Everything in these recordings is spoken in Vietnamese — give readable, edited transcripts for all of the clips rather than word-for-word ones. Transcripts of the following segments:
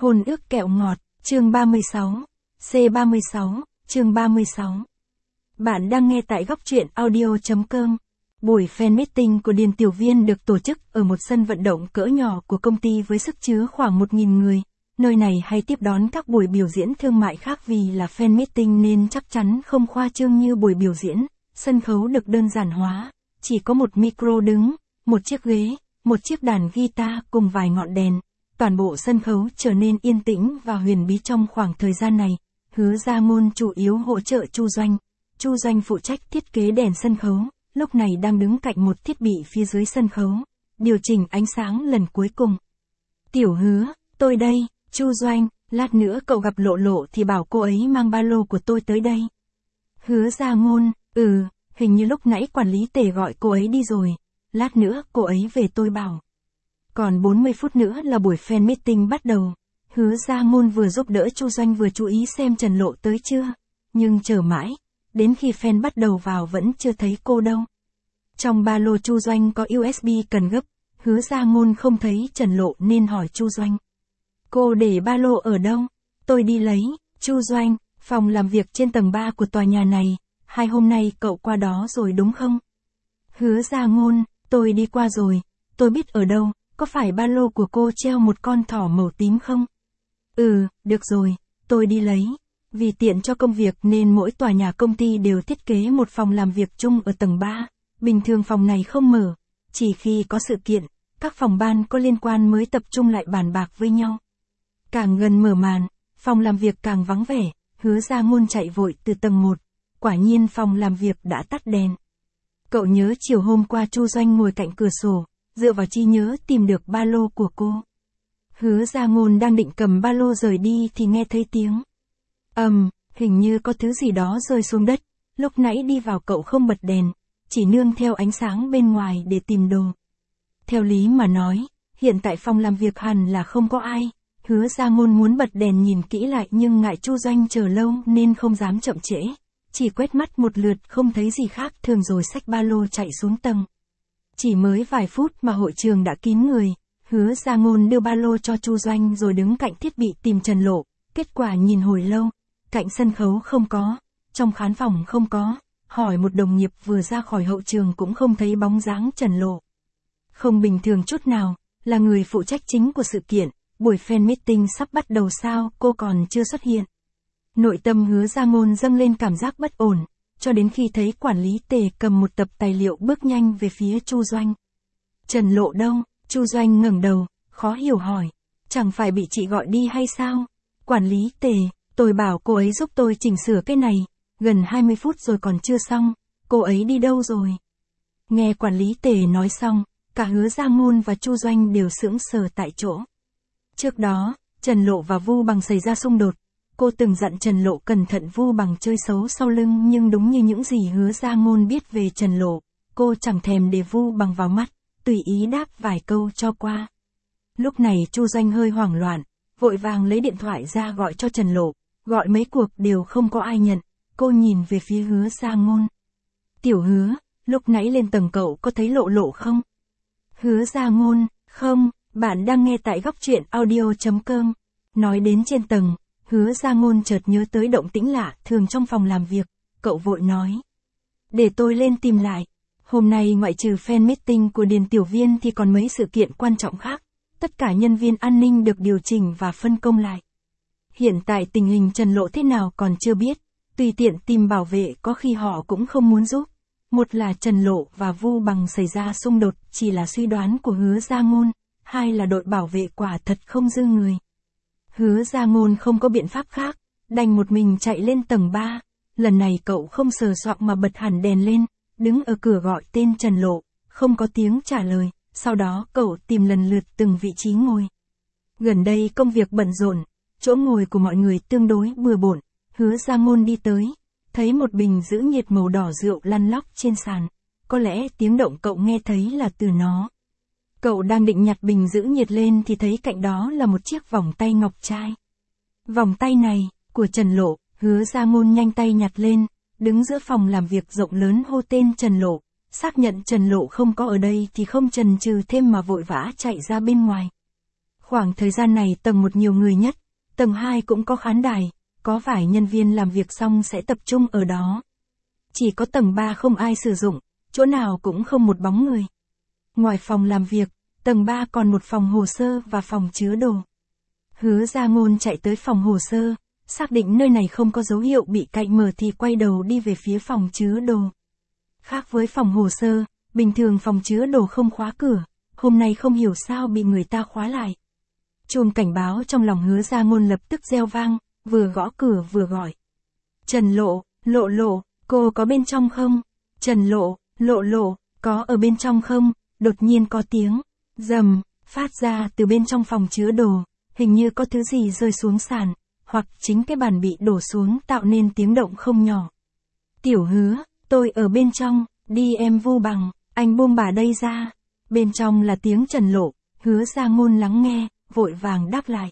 Hôn ước kẹo ngọt, chương 36. C36, chương 36. Bạn đang nghe tại góc truyện audio.com. Buổi fan meeting của Điền Tiểu Viên được tổ chức ở một sân vận động cỡ nhỏ của công ty với sức chứa khoảng 1.000 người. Nơi này hay tiếp đón các buổi biểu diễn thương mại khác vì là fan meeting nên chắc chắn không khoa trương như buổi biểu diễn. Sân khấu được đơn giản hóa, chỉ có một micro đứng, một chiếc ghế, một chiếc đàn guitar cùng vài ngọn đèn. Toàn bộ sân khấu trở nên yên tĩnh và huyền bí trong khoảng thời gian này. Hứa Gia Ngôn chủ yếu hỗ trợ Chu Doanh. Chu Doanh phụ trách thiết kế đèn sân khấu, lúc này đang đứng cạnh một thiết bị phía dưới sân khấu, điều chỉnh ánh sáng lần cuối cùng. Tiểu Hứa, tôi đây. Chu Doanh, lát nữa cậu gặp Lộ Lộ thì bảo cô ấy mang ba lô của tôi tới đây. Hứa Gia Ngôn, hình như lúc nãy quản lý Tề gọi cô ấy đi rồi, lát nữa cô ấy về tôi bảo. Còn 40 phút nữa là buổi fan meeting bắt đầu. Hứa Gia Ngôn vừa giúp đỡ Chu Doanh vừa chú ý xem Trần Lộ tới chưa. Nhưng chờ mãi, đến khi fan bắt đầu vào vẫn chưa thấy cô đâu. Trong ba lô Chu Doanh có USB cần gấp, Hứa Gia Ngôn không thấy Trần Lộ nên hỏi Chu Doanh. Cô để ba lô ở đâu? Tôi đi lấy. Chu Doanh, phòng làm việc trên tầng 3 của tòa nhà này, 2 hôm nay cậu qua đó rồi đúng không? Hứa Gia Ngôn, tôi đi qua rồi, tôi biết ở đâu. Có phải ba lô của cô treo một con thỏ màu tím không? Được rồi, tôi đi lấy. Vì tiện cho công việc nên mỗi tòa nhà công ty đều thiết kế một phòng làm việc chung ở tầng 3. Bình thường phòng này không mở, chỉ khi có sự kiện, các phòng ban có liên quan mới tập trung lại bàn bạc với nhau. Càng gần mở màn, phòng làm việc càng vắng vẻ, Hứa Gia Ngôn chạy vội từ tầng 1. Quả nhiên phòng làm việc đã tắt đèn. Cậu nhớ chiều hôm qua Chu Doanh ngồi cạnh cửa sổ, dựa vào trí nhớ tìm được ba lô của cô. Hứa Gia Ngôn đang định cầm ba lô rời đi thì nghe thấy tiếng. Hình như có thứ gì đó rơi xuống đất, lúc nãy đi vào cậu không bật đèn, chỉ nương theo ánh sáng bên ngoài để tìm đồ. Theo lý mà nói, hiện tại phòng làm việc hẳn là không có ai. Hứa Gia Ngôn muốn bật đèn nhìn kỹ lại nhưng ngại Chu Doanh chờ lâu nên không dám chậm trễ. Chỉ quét mắt một lượt không thấy gì khác thường rồi xách ba lô chạy xuống tầng. Chỉ mới vài phút mà hội trường đã kín người, Hứa Gia Ngôn đưa ba lô cho Chu Doanh rồi đứng cạnh thiết bị tìm Trần Lộ, kết quả nhìn hồi lâu, cạnh sân khấu không có, trong khán phòng không có, hỏi một đồng nghiệp vừa ra khỏi hậu trường cũng không thấy bóng dáng Trần Lộ. Không bình thường chút nào, là người phụ trách chính của sự kiện, buổi fan meeting sắp bắt đầu sao cô còn chưa xuất hiện. Nội tâm Hứa Gia Ngôn dâng lên cảm giác bất ổn. Cho đến khi thấy quản lý Tề cầm một tập tài liệu bước nhanh về phía Chu Doanh. Trần Lộ đâu? Chu Doanh ngẩng đầu, khó hiểu hỏi. Chẳng phải bị chị gọi đi hay sao? Quản lý Tề, tôi bảo cô ấy giúp tôi chỉnh sửa cái này. Gần 20 phút rồi còn chưa xong. Cô ấy đi đâu rồi? Nghe quản lý Tề nói xong, cả Hứa Gia Ngôn và Chu Doanh đều sững sờ tại chỗ. Trước đó, Trần Lộ và Vu Bằng xảy ra xung đột. Cô từng dặn Trần Lộ cẩn thận Vu Bằng chơi xấu sau lưng nhưng đúng như những gì Hứa Gia Ngôn biết về Trần Lộ, cô chẳng thèm để Vu Bằng vào mắt, tùy ý đáp vài câu cho qua. Lúc này Chu Doanh hơi hoảng loạn, vội vàng lấy điện thoại ra gọi cho Trần Lộ, gọi mấy cuộc đều không có ai nhận, cô nhìn về phía Hứa Gia Ngôn. Tiểu Hứa, lúc nãy lên tầng cậu có thấy Lộ Lộ không? Hứa Gia Ngôn, không, bạn đang nghe tại góc truyện audio.com. Nói đến trên tầng, Hứa Gia Ngôn chợt nhớ tới động tĩnh lạ thường trong phòng làm việc, cậu vội nói. Để tôi lên tìm lại. Hôm nay ngoại trừ fan meeting của Điền Tiểu Viên thì còn mấy sự kiện quan trọng khác. Tất cả nhân viên an ninh được điều chỉnh và phân công lại. Hiện tại tình hình Trần Lộ thế nào còn chưa biết. Tùy tiện tìm bảo vệ có khi họ cũng không muốn giúp. Một là Trần Lộ và Vu Bằng xảy ra xung đột chỉ là suy đoán của Hứa Gia Ngôn. Hai là đội bảo vệ quả thật không dư người. Hứa Gia Ngôn không có biện pháp khác, đành một mình chạy lên tầng 3. Lần này cậu không sờ soạng mà bật hẳn đèn lên, đứng ở cửa gọi tên Trần Lộ, không có tiếng trả lời, sau đó cậu tìm lần lượt từng vị trí ngồi. Gần đây công việc bận rộn, chỗ ngồi của mọi người tương đối bừa bộn, Hứa Gia Ngôn đi tới, thấy một bình giữ nhiệt màu đỏ rượu lăn lóc trên sàn, có lẽ tiếng động cậu nghe thấy là từ nó. Cậu đang định nhặt bình giữ nhiệt lên thì thấy cạnh đó là một chiếc vòng tay ngọc trai. Vòng tay này, của Trần Lộ, Hứa Gia Ngôn nhanh tay nhặt lên, đứng giữa phòng làm việc rộng lớn hô tên Trần Lộ, xác nhận Trần Lộ không có ở đây thì không chần chừ thêm mà vội vã chạy ra bên ngoài. Khoảng thời gian này tầng 1 nhiều người nhất, tầng 2 cũng có khán đài, có vài nhân viên làm việc xong sẽ tập trung ở đó. Chỉ có tầng 3 không ai sử dụng, chỗ nào cũng không một bóng người. Ngoài phòng làm việc, tầng 3 còn một phòng hồ sơ và phòng chứa đồ. Hứa Gia Ngôn chạy tới phòng hồ sơ, xác định nơi này không có dấu hiệu bị cậy mở thì quay đầu đi về phía phòng chứa đồ. Khác với phòng hồ sơ, bình thường phòng chứa đồ không khóa cửa, hôm nay không hiểu sao bị người ta khóa lại. Chuông cảnh báo trong lòng Hứa Gia Ngôn lập tức reo vang, vừa gõ cửa vừa gọi. Trần Lộ, Lộ Lộ, cô có bên trong không? Trần Lộ, Lộ Lộ, có ở bên trong không? Đột nhiên có tiếng rầm phát ra từ bên trong phòng chứa đồ, hình như có thứ gì rơi xuống sàn, hoặc chính cái bàn bị đổ xuống tạo nên tiếng động không nhỏ. Tiểu Hứa, tôi ở bên trong, đi em Vu Bằng, anh buông bà đây ra. Bên trong là tiếng Trần Lộ, Hứa Gia Ngôn lắng nghe, vội vàng đáp lại.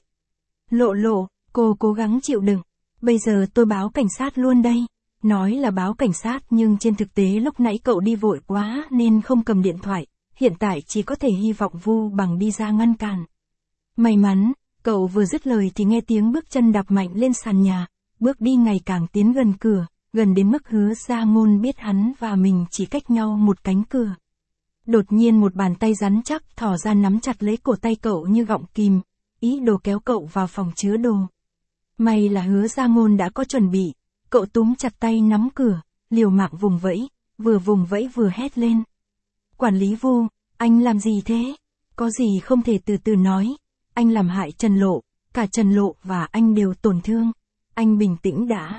Lộ Lộ, cô cố gắng chịu đựng, bây giờ tôi báo cảnh sát luôn đây. Nói là báo cảnh sát nhưng trên thực tế lúc nãy cậu đi vội quá nên không cầm điện thoại, hiện tại chỉ có thể hy vọng Vu Bằng đi ra ngăn cản. May mắn, cậu vừa dứt lời thì nghe tiếng bước chân đạp mạnh lên sàn nhà, bước đi ngày càng tiến gần cửa, gần đến mức Hứa Gia Ngôn biết hắn và mình chỉ cách nhau một cánh cửa. Đột nhiên một bàn tay rắn chắc thò ra nắm chặt lấy cổ tay cậu như gọng kìm, ý đồ kéo cậu vào phòng chứa đồ. May là Hứa Gia Ngôn đã có chuẩn bị, cậu túm chặt tay nắm cửa, liều mạng vùng vẫy vừa hét lên. Quản lý Vu, anh làm gì thế? Có gì không thể từ từ nói, anh làm hại Trần Lộ, cả Trần Lộ và anh đều tổn thương, anh bình tĩnh đã.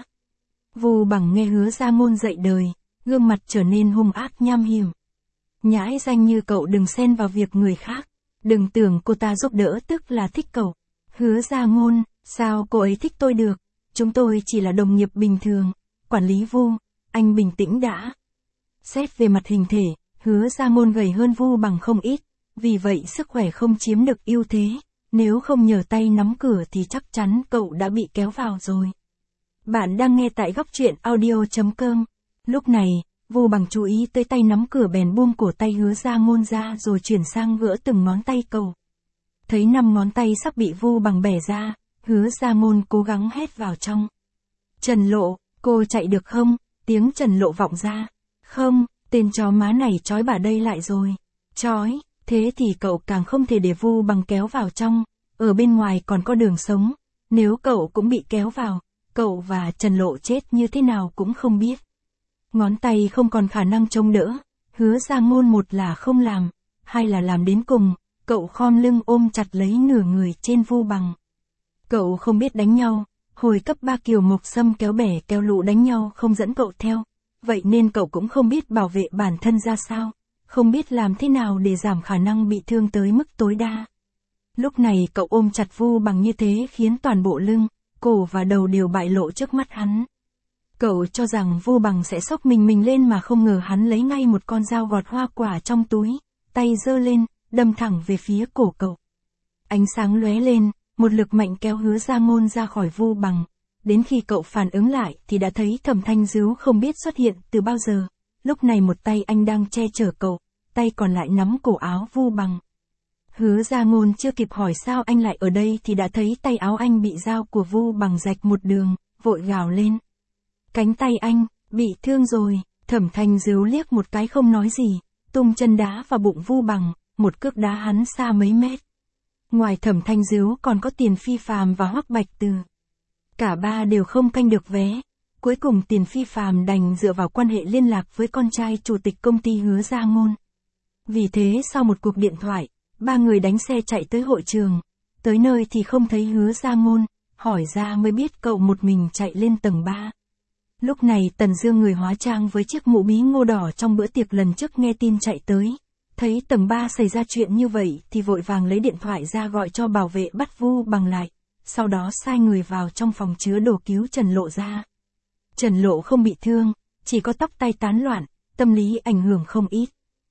Vu Bằng nghe Hứa Gia Ngôn dậy đời, gương mặt trở nên hung ác nham hiểm. Nhãi danh như cậu đừng xen vào việc người khác, đừng tưởng cô ta giúp đỡ tức là thích cậu. Hứa Gia Ngôn, sao cô ấy thích tôi được, chúng tôi chỉ là đồng nghiệp bình thường. Quản lý Vu, anh bình tĩnh đã. Xét về mặt hình thể, Hứa Gia Ngôn gầy hơn Vu Bằng không ít, vì vậy sức khỏe không chiếm được ưu thế, nếu không nhờ tay nắm cửa thì chắc chắn cậu đã bị kéo vào rồi. Bạn đang nghe tại góc truyện audio.com. Lúc này, Vu Bằng chú ý tới tay nắm cửa bèn buông cổ tay Hứa Gia Ngôn ra rồi chuyển sang gỡ từng ngón tay cậu. Thấy 5 ngón tay sắp bị Vu Bằng bẻ ra, Hứa Gia Ngôn cố gắng hét vào trong. Trần Lộ, cô chạy được không? Tiếng Trần Lộ vọng ra. Không, tên chó má này trói bà đây lại rồi. Trói, thế thì cậu càng không thể để Vu Bằng kéo vào trong, ở bên ngoài còn có đường sống, nếu cậu cũng bị kéo vào, cậu và Trần Lộ chết như thế nào cũng không biết. Ngón tay không còn khả năng chống đỡ, Hứa Gia Ngôn một là không làm, hai là làm đến cùng, cậu khom lưng ôm chặt lấy nửa người trên Vu Bằng. Cậu không biết đánh nhau, hồi cấp 3 Kiều Mộc Sâm kéo bè kéo lũ đánh nhau không dẫn cậu theo, vậy nên cậu cũng không biết bảo vệ bản thân ra sao, không biết làm thế nào để giảm khả năng bị thương tới mức tối đa. Lúc này cậu ôm chặt Vu Bằng như thế khiến toàn bộ lưng, cổ và đầu đều bại lộ trước mắt hắn. Cậu cho rằng Vu Bằng sẽ xốc mình lên mà không ngờ hắn lấy ngay một con dao gọt hoa quả trong túi, tay giơ lên, đâm thẳng về phía cổ cậu. Ánh sáng lóe lên, một lực mạnh kéo Hứa Gia Ngôn ra khỏi Vu Bằng. Đến khi cậu phản ứng lại thì đã thấy Thẩm Thanh Dứu không biết xuất hiện từ bao giờ. Lúc này một tay anh đang che chở cậu, tay còn lại nắm cổ áo Vu Bằng. Hứa Gia Ngôn chưa kịp hỏi sao anh lại ở đây thì đã thấy tay áo anh bị dao của Vu Bằng rạch một đường, vội gào lên. Cánh tay anh, bị thương rồi. Thẩm Thanh Dứu liếc một cái không nói gì, tung chân đá vào bụng Vu Bằng, một cước đá hắn xa mấy mét. Ngoài Thẩm Thanh Dứu còn có Tiền Phi Phàm và Hoắc Bạch Từ. Cả ba đều không canh được vé. Cuối cùng Tiền Phi Phàm đành dựa vào quan hệ liên lạc với con trai chủ tịch công ty Hứa Gia Ngôn. Vì thế sau một cuộc điện thoại, ba người đánh xe chạy tới hội trường. Tới nơi thì không thấy Hứa Gia Ngôn, hỏi ra mới biết cậu một mình chạy lên tầng 3. Lúc này Tần Dương người hóa trang với chiếc mũ bí ngô đỏ trong bữa tiệc lần trước nghe tin chạy tới. Thấy tầng 3 xảy ra chuyện như vậy thì vội vàng lấy điện thoại ra gọi cho bảo vệ bắt Vu Bằng lại. Sau đó sai người vào trong phòng chứa đồ cứu Trần Lộ ra. Trần Lộ không bị thương, chỉ có tóc tai tán loạn, tâm lý ảnh hưởng không ít.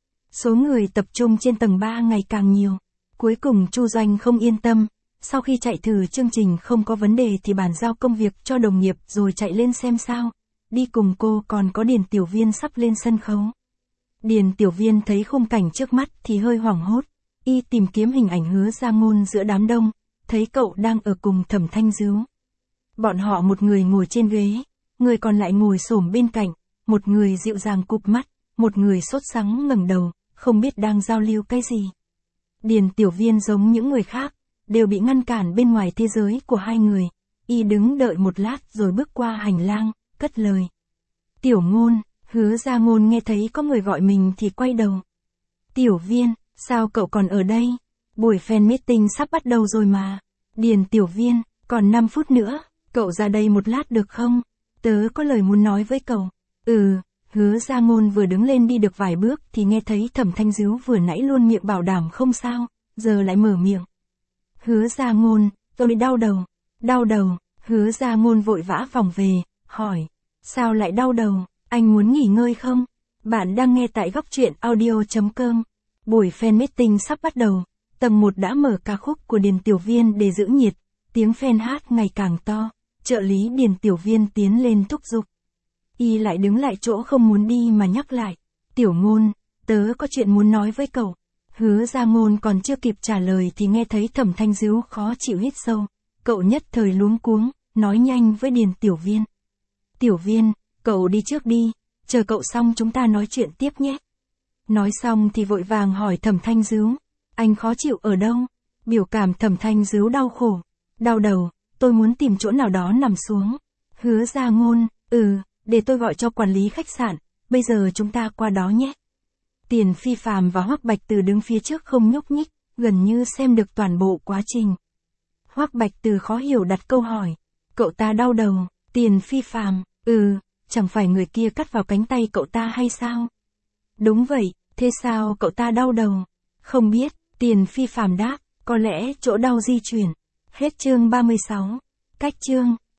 Số người tập trung trên tầng 3 ngày càng nhiều. Cuối cùng Chu Doanh không yên tâm, sau khi chạy thử chương trình không có vấn đề thì bàn giao công việc cho đồng nghiệp rồi chạy lên xem sao. Đi cùng cô còn có Điền Tiểu Viên sắp lên sân khấu. Điền Tiểu Viên thấy khung cảnh trước mắt thì hơi hoảng hốt. Y tìm kiếm hình ảnh Hứa Gia Ngôn giữa đám đông, thấy cậu đang ở cùng Thẩm Thanh Dứu. Bọn họ một người ngồi trên ghế, người còn lại ngồi xổm bên cạnh, một người dịu dàng cụp mắt, một người sốt sắng ngẩng đầu, không biết đang giao lưu cái gì. Điền Tiểu Viên giống những người khác, đều bị ngăn cản bên ngoài thế giới của hai người. Y đứng đợi một lát rồi bước qua hành lang, cất lời. Tiểu Ngôn. Hứa Gia Ngôn nghe thấy có người gọi mình thì quay đầu. Tiểu Viên, sao cậu còn ở đây? Buổi fan meeting sắp bắt đầu rồi mà. Điền Tiểu Viên, còn 5 phút nữa, cậu ra đây một lát được không? Tớ có lời muốn nói với cậu. Hứa Gia Ngôn vừa đứng lên đi được vài bước thì nghe thấy Thẩm Thanh Dứu vừa nãy luôn miệng bảo đảm không sao, giờ lại mở miệng. Hứa Gia Ngôn, tôi đau đầu. Đau đầu. Hứa Gia Ngôn vội vã vòng về, hỏi. Sao lại đau đầu? Anh muốn nghỉ ngơi không? Bạn đang nghe tại góc truyện audio.com. Buổi fan meeting sắp bắt đầu. Tầng 1 đã mở ca khúc của Điền Tiểu Viên để giữ nhiệt. Tiếng fan hát ngày càng to. Trợ lý Điền Tiểu Viên tiến lên thúc giục. Y lại đứng lại chỗ không muốn đi mà nhắc lại. Tiểu Ngôn, tớ có chuyện muốn nói với cậu. Hứa Gia Ngôn còn chưa kịp trả lời thì nghe thấy Thẩm Thanh Dứu khó chịu hít sâu. Cậu nhất thời luống cuống, nói nhanh với Điền Tiểu Viên. Tiểu Viên, cậu đi trước đi, chờ cậu xong chúng ta nói chuyện tiếp nhé. Nói xong thì vội vàng hỏi Thẩm Thanh Dứu. Anh khó chịu ở đâu? Biểu cảm Thẩm Thanh Dứu đau khổ. Đau đầu, tôi muốn tìm chỗ nào đó nằm xuống. Hứa Gia Ngôn, để tôi gọi cho quản lý khách sạn, bây giờ chúng ta qua đó nhé. Tiền Phi Phàm và Hoắc Bạch Từ đứng phía trước không nhúc nhích, gần như xem được toàn bộ quá trình. Hoắc Bạch Từ khó hiểu đặt câu hỏi. Cậu ta đau đầu. Tiền Phi Phàm, chẳng phải người kia cắt vào cánh tay cậu ta hay sao? Đúng vậy, thế sao cậu ta đau đầu? Không biết, Tiền Phi Phàm đáp, có lẽ chỗ đau di chuyển. Hết chương 36. Cách chương.